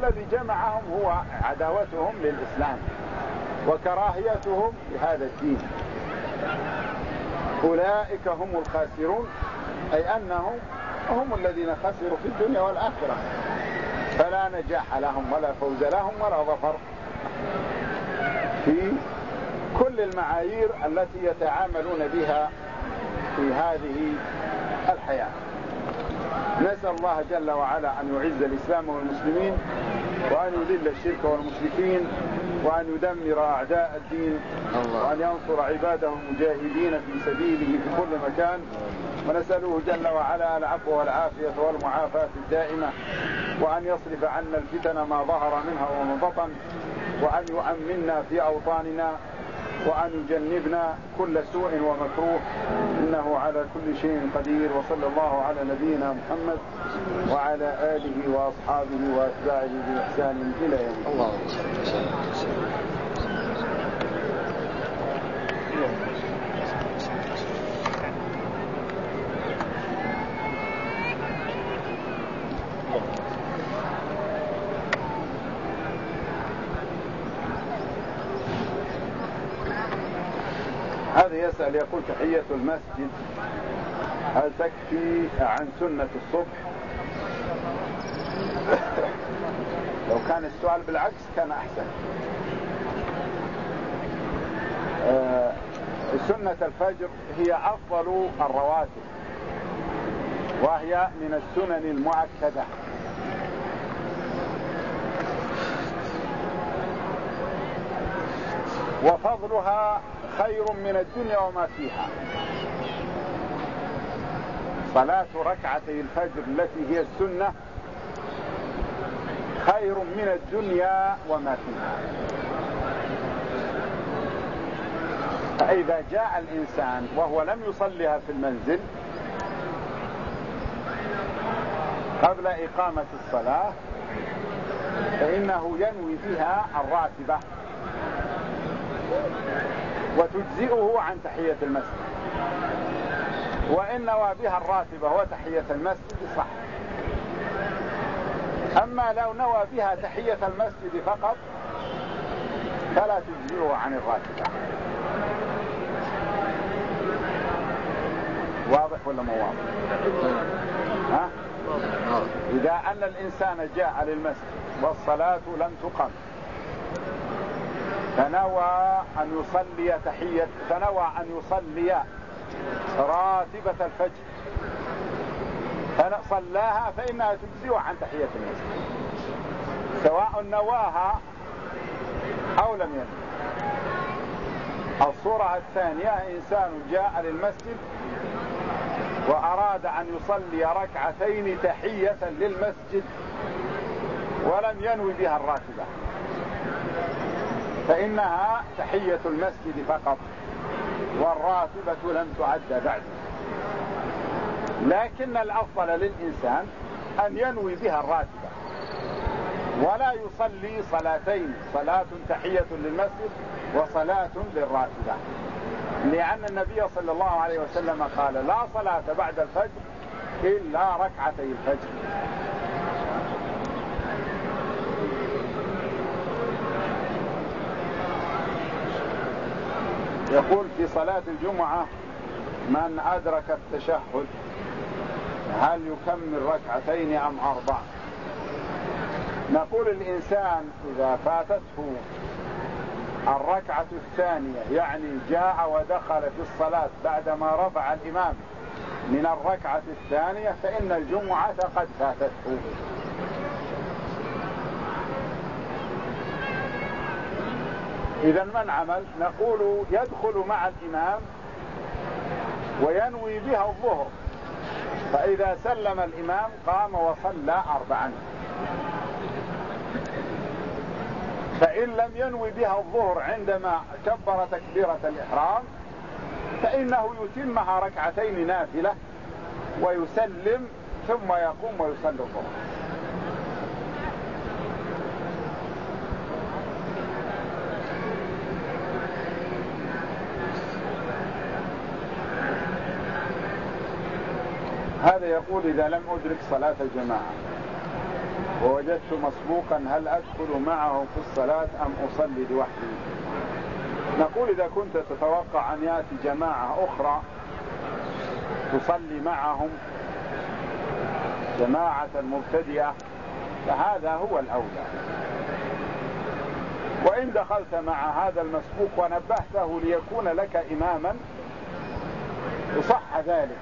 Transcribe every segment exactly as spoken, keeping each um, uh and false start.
والذي جمعهم هو عداوتهم للإسلام وكراهيتهم لهذا الدين. أولئك هم الخاسرون، أي أنهم هم الذين خسروا في الدنيا والآخرة، فلا نجاح لهم ولا فوز لهم ولا ظفر في كل المعايير التي يتعاملون بها في هذه الحياة. نسأل الله جل وعلا أن يعز الإسلام والمسلمين، وأن يذل الشرك والمشركين، وأن يدمر أعداء الدين، وأن ينصر عباده المجاهدين في سبيله في كل مكان. ونسأله جل وعلا العفو والعافية والمعافاة الدائمة، وأن يصرف عنا الفتن ما ظهر منها وما بطن، وأن يؤمننا في أوطاننا، وأن يجنبنا كل سوء ومكروه، إنه على كل شيء قدير. وصلى الله على نبينا محمد وعلى آله وأصحابه وأتباعه بإحسان إلى يوم الدين. اللهم صل وسلم. هذا يسأل يقول: تحية المسجد هل تكفي عن سنة الصبح؟ لو كان السؤال بالعكس كان أحسن. آه سنة الفجر هي أفضل الرواتب، وهي من السنن المؤكدة، وفضلها خير من الدنيا وما فيها. صلاة ركعتي الفجر التي هي السنة خير من الدنيا وما فيها. فإذا جاء الإنسان وهو لم يصليها في المنزل قبل إقامة الصلاة فإنه ينوي بها الراتبة وتجزئه عن تحية المسجد، وإن نوى بها الراتبة وتحية المسجد صح. أما لو نوى بها تحية المسجد فقط فلا تجزئه عن الراتبة. واضح ولا مو واضح؟ ها؟ إذا أن الإنسان جاء للمسجد والصلاة لم تقم فنوى أن يصلي تحية فنوى أن يصلي راتبة الفجر فصلاها فإنها تجزئه عن تحية المسجد، سواء نواها أو لم ينوي. الصورة الثانية: إنسان جاء للمسجد وأراد أن يصلي ركعتين تحية للمسجد ولم ينوي بها الراتبة فإنها تحية المسجد فقط، والراتبة لم تعد بعد. لكن الأفضل للإنسان أن ينوي بها الراتبة ولا يصلي صلاتين، صلاة تحية للمسجد وصلاة للراتبة، لأن النبي صلى الله عليه وسلم قال: لا صلاة بعد الفجر إلا ركعتي الفجر. يقول: في صلاة الجمعة من أدرك التشهد هل يكمل ركعتين أم أربع؟ نقول: الإنسان إذا فاتته الركعة الثانية، يعني جاء ودخل في الصلاة بعدما رفع الإمام من الركعة الثانية، فإن الجمعة قد فاتته. إذا من عمل؟ نقول: يدخل مع الإمام وينوي بها الظهر، فإذا سلم الإمام قام وصلى أربعا. فإن لم ينوي بها الظهر عندما كبر تكبيرة الإحرام فإنه يتمها ركعتين نافلة ويسلم ثم يقوم ويصلي الظهر. هذا يقول: إذا لم أدرك صلاة الجماعة ووجدت مسبوقا هل أدخل معه في الصلاة أم أصلي لوحدي؟ نقول إذا كنت تتوقع أن يأتي جماعة أخرى تصلي معهم جماعة مبتدئة فهذا هو الأولى، وإن دخلت مع هذا المسبوق ونبهته ليكون لك إماما يصح ذلك،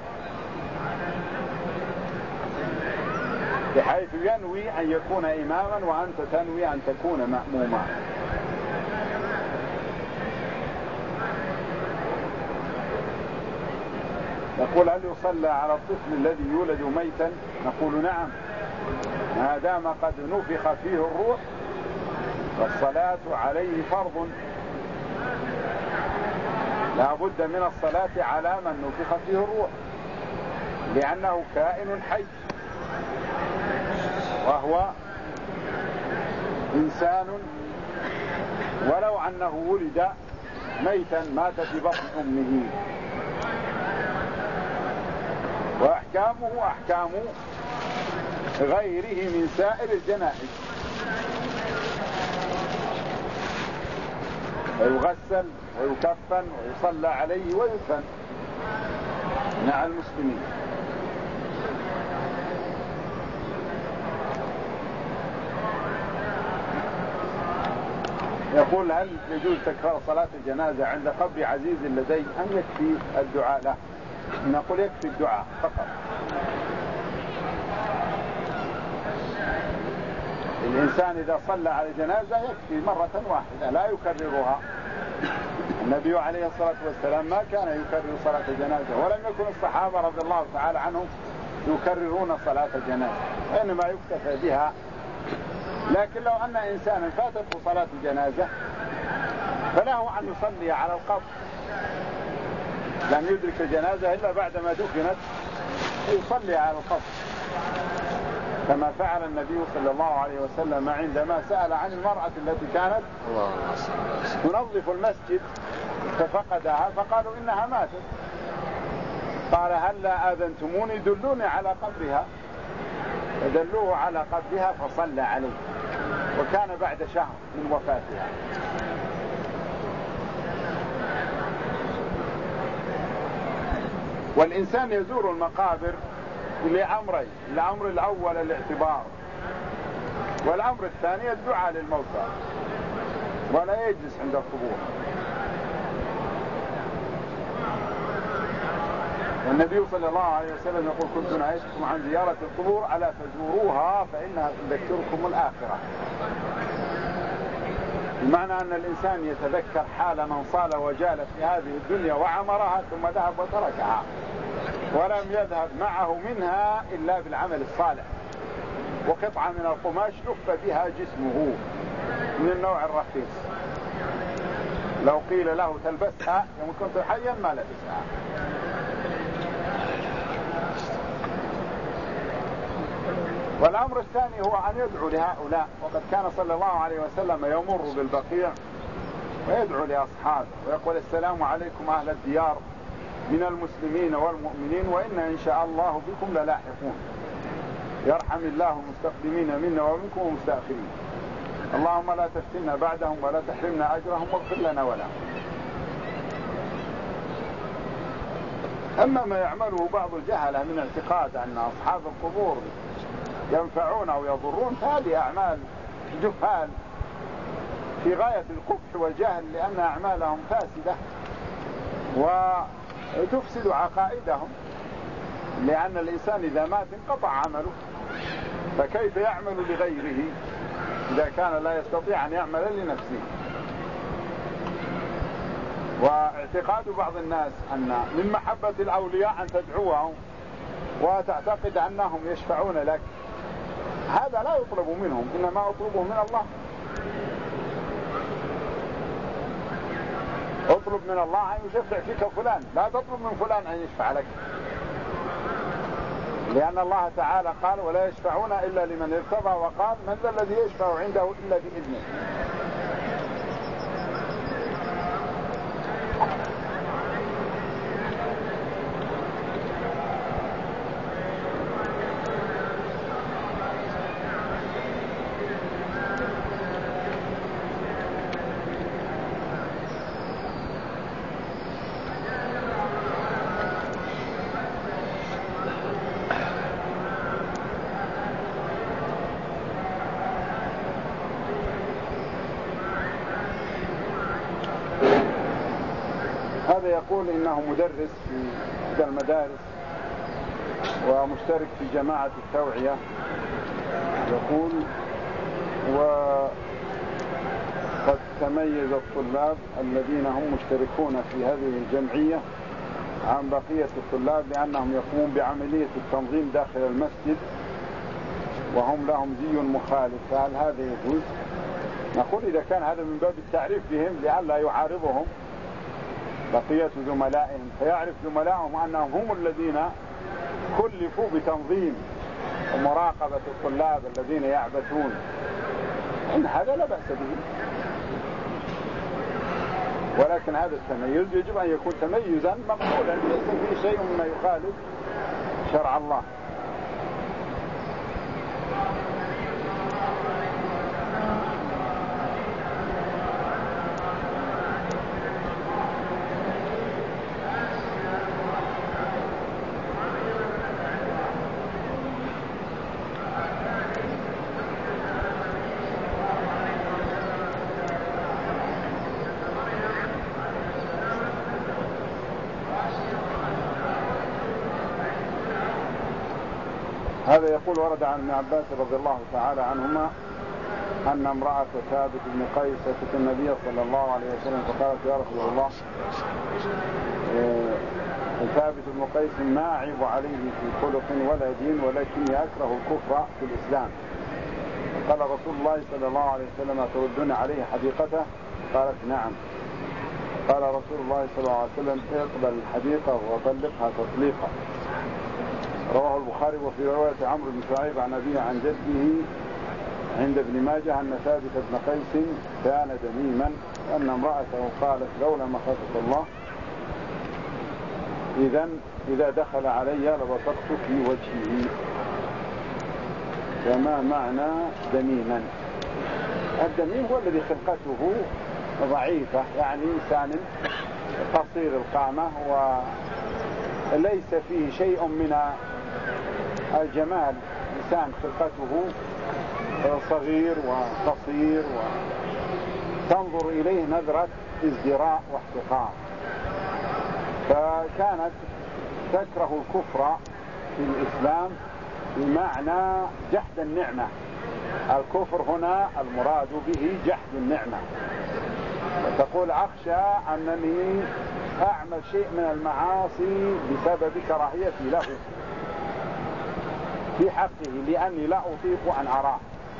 بحيث ينوي أن يكون إماما وأنت تنوي أن تكون مأموما. يقول هل يصلى على الطفل الذي يولد ميتا؟ نقول نعم، ما دام قد نفخ فيه الروح فالصلاة عليه فرض، لا بد من الصلاة على من نفخ فيه الروح، لأنه كائن حي وهو إنسان، ولو أنه ولد ميتا مات في بطن أمه. وأحكامه أحكام غيره من سائر الجنائز، ويغسل ويكفن ويصلى عليه ويدفن مع المسلمين. يقول هل يجوز تكرار صلاة الجنازة عند قبر عزيز لدي أم يكفي الدعاء له؟ نقول يكفي الدعاء فقط. الإنسان إذا صلى على جنازة يكفي مرة واحدة لا يكررها. النبي عليه الصلاة والسلام ما كان يكرر صلاة الجنازة، ولم يكن الصحابة رضي الله تعالى عنهم يكررون صلاة الجنازة، وإنما يكتفى بها. لكن لو أن إنسانا فاتته صلاة الجنازة فله أن يصلي على القبر، لم يدرك الجنازة إلا بعدما دفنت يصلي على القبر، كما فعل النبي صلى الله عليه وسلم عندما سأل عن المرأة التي كانت تنظف المسجد ففقدها فقالوا إنها ماتت، قال هل لا آذنتموني دلوني على قبرها، فدلوه على قبرها فصلى عليه، وكان بعد شهر من وفاتها. والإنسان يزور المقابر لأمرين: الأمر الأول الاعتبار، والأمر الثاني الدعاء للموتى، ولا يجلس عند القبور. والنبي صلى الله عليه وسلم يقول كنت نهيتكم عن زيارة القبور ألا فزوروها فإنها تذكركم الآخرة، بمعنى أن الإنسان يتذكر حال من صال وجال في هذه الدنيا وعمرها ثم ذهب وتركها ولم يذهب معه منها إلا بالعمل الصالح، وقطعة من القماش لف بها جسمه من النوع الرخيص، لو قيل له تلبسها يوم كنت حيا ما لبسها. والأمر الثاني هو أن يدعو لهؤلاء، وقد كان صلى الله عليه وسلم يمر بالبقيع ويدعو لأصحابه ويقول السلام عليكم أهل الديار من المسلمين والمؤمنين وإنا إن شاء الله بكم للاحقون، يرحم الله المستقدمين منا ومنكم المستأخرين، اللهم لا تفتنا بعدهم ولا تحرمنا أجرهم واغفر لنا ولهم. أما ما يعمله بعض الجهلة من اعتقاد أن أصحاب القبور ينفعون أو يضرون فهذه أعمال جهال في غاية القبح والجهل، لأن أعمالهم فاسدة وتفسد عقائدهم، لأن الإنسان إذا مات انقطع عمله، فكيف يعمل لغيره إذا كان لا يستطيع أن يعمل لنفسه. واعتقاد بعض الناس أن من محبة الأولياء أن تدعوهم وتعتقد أنهم يشفعون لك، هذا لا يطلب منهم، إنما أطلبه من الله. اطلب من الله أن يشفع فيك فلان، لا تطلب من فلان أن يشفع لك، لأن الله تعالى قال ولا يشفعون إلا لمن ارتضى، وقال من ذا الذي يشفع عنده إلا بإذنه. هذا يقول إنه مدرس في المدارس ومشترك في جماعة التوعية. يقول وقد تميز الطلاب الذين هم مشتركون في هذه الجمعية عن بقية الطلاب لأنهم يقومون بعملية التنظيم داخل المسجد وهم لهم زي مخالف، فهل هذا يجوز؟ نقول إذا كان هذا من باب التعريف بهم لئلا يعارضهم بقية زملائهم، فيعرف زملائهم أنهم هم الذين كلفوا بتنظيم ومراقبة الطلاب الذين يعبثون، إن هذا لا بأس به. ولكن هذا التميز يجب أن يكون تميزا مقبولا، ليس فيه شيء مما يخالف شرع الله. هذا يقول ورد عن ابن عباس رضي الله تعالى عنهما أن امرأة ثابت بن قيس أتت النبي صلى الله عليه وسلم فقالت يا رسول الله ثابت بن قيس ما أعيب عليه في خلق ولا دين ولكني أكره الكفر في الإسلام. قال رسول الله صلى الله عليه وسلم تردون عليه حديقته؟ قالت نعم. قال رسول الله صلى الله عليه وسلم اقبل الحديقة وطلقها تطليقا. رواه البخاري. وفي رواية عمرو بن شعيب عن أبيه عن جده عند ابن ماجه أن ثابت بن قيس كان دميما أن امرأته قالت لولا مخافة الله إذا إذا دخل علي لبصقت في وجهه. فما معنى دميما؟ الدميم هو الذي خلقته ضعيفة، يعني إنسان قصير القامة وليس فيه شيء من الجمال، إنسان خلقته صغير وقصير وتنظر إليه نظرة ازدراء واحتقار. فكانت تكره الكفر في الإسلام بمعنى جحد النعمة. الكفر هنا المراد به جحد النعمة، وتقول أخشى أنني أعمل شيء من المعاصي بسبب كراهيتي له في حقه لأني لا أطيق أن أراه.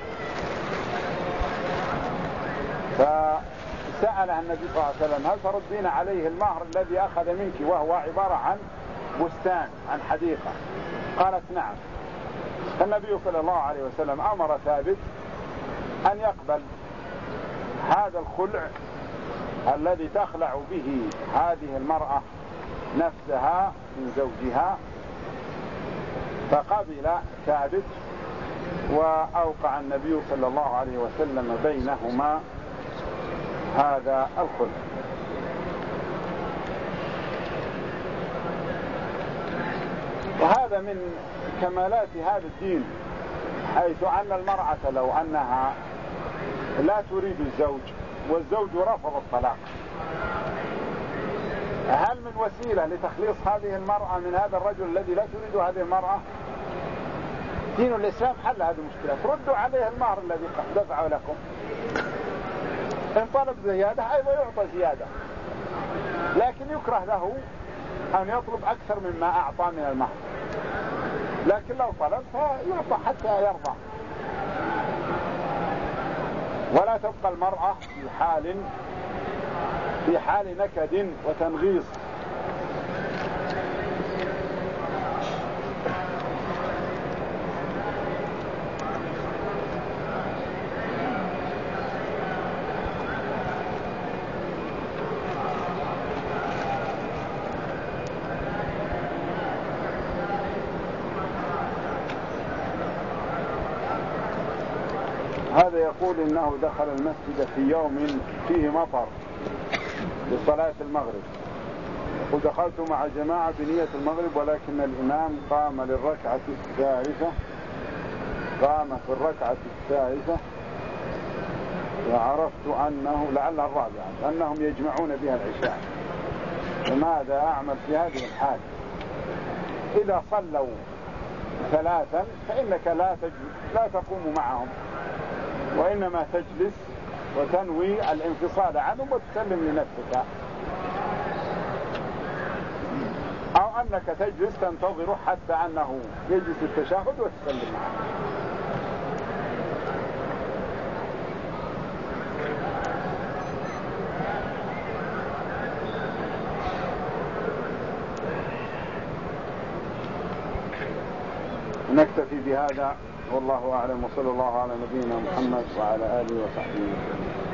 فسألها النبي صلى الله عليه وسلم هل تردين عليه المهر الذي أخذ منك وهو عبارة عن بستان عن حديقة؟ قالت نعم. النبي صلى الله عليه وسلم أمر ثابت أن يقبل هذا الخلع الذي تخلع به هذه المرأة نفسها من زوجها، فقبل ثابت وأوقع النبي صلى الله عليه وسلم بينهما هذا الخلع. وهذا من كمالات هذا الدين، حيث أن المرأة لو أنها لا تريد الزوج والزوج رفض الطلاق، هل من وسيلة لتخليص هذه المرأة من هذا الرجل الذي لا تريد هذه المرأة؟ دين الإسلام حل هذه المشكلة، ردوا عليه المهر الذي دفعه لكم، إن طلب زيادة أيضا يعطى زيادة، لكن يكره له أن يطلب أكثر مما أعطى من المهر، لكن لو طلب فيعطى حتى يرضى. ولا تبقى المرأة في حال في حال نكد وتنغيص. هذا يقول إنه دخل المسجد في يوم فيه مطر لصلاة المغرب، ودخلت مع جماعة بنية المغرب ولكن الإمام قام للركعة الثالثة قام في الركعة الثالثة وعرفت أنه لعلها الرابعة أنهم يجمعون بها العشاء، فماذا أعمل في هذه الحال؟ إذا صلوا ثلاثا فإنك لا تجلس لا تقوم معهم، وإنما تجلس وتنوي الانفصال عنهم وتسلم لنفسك، أو أنك تجلس تنتظره حتى أنه يجلس التشهد وتسلم معه. نكتفي بهذا والله أعلم، وصلى الله على نبينا محمد وعلى آله وصحبه وسلم.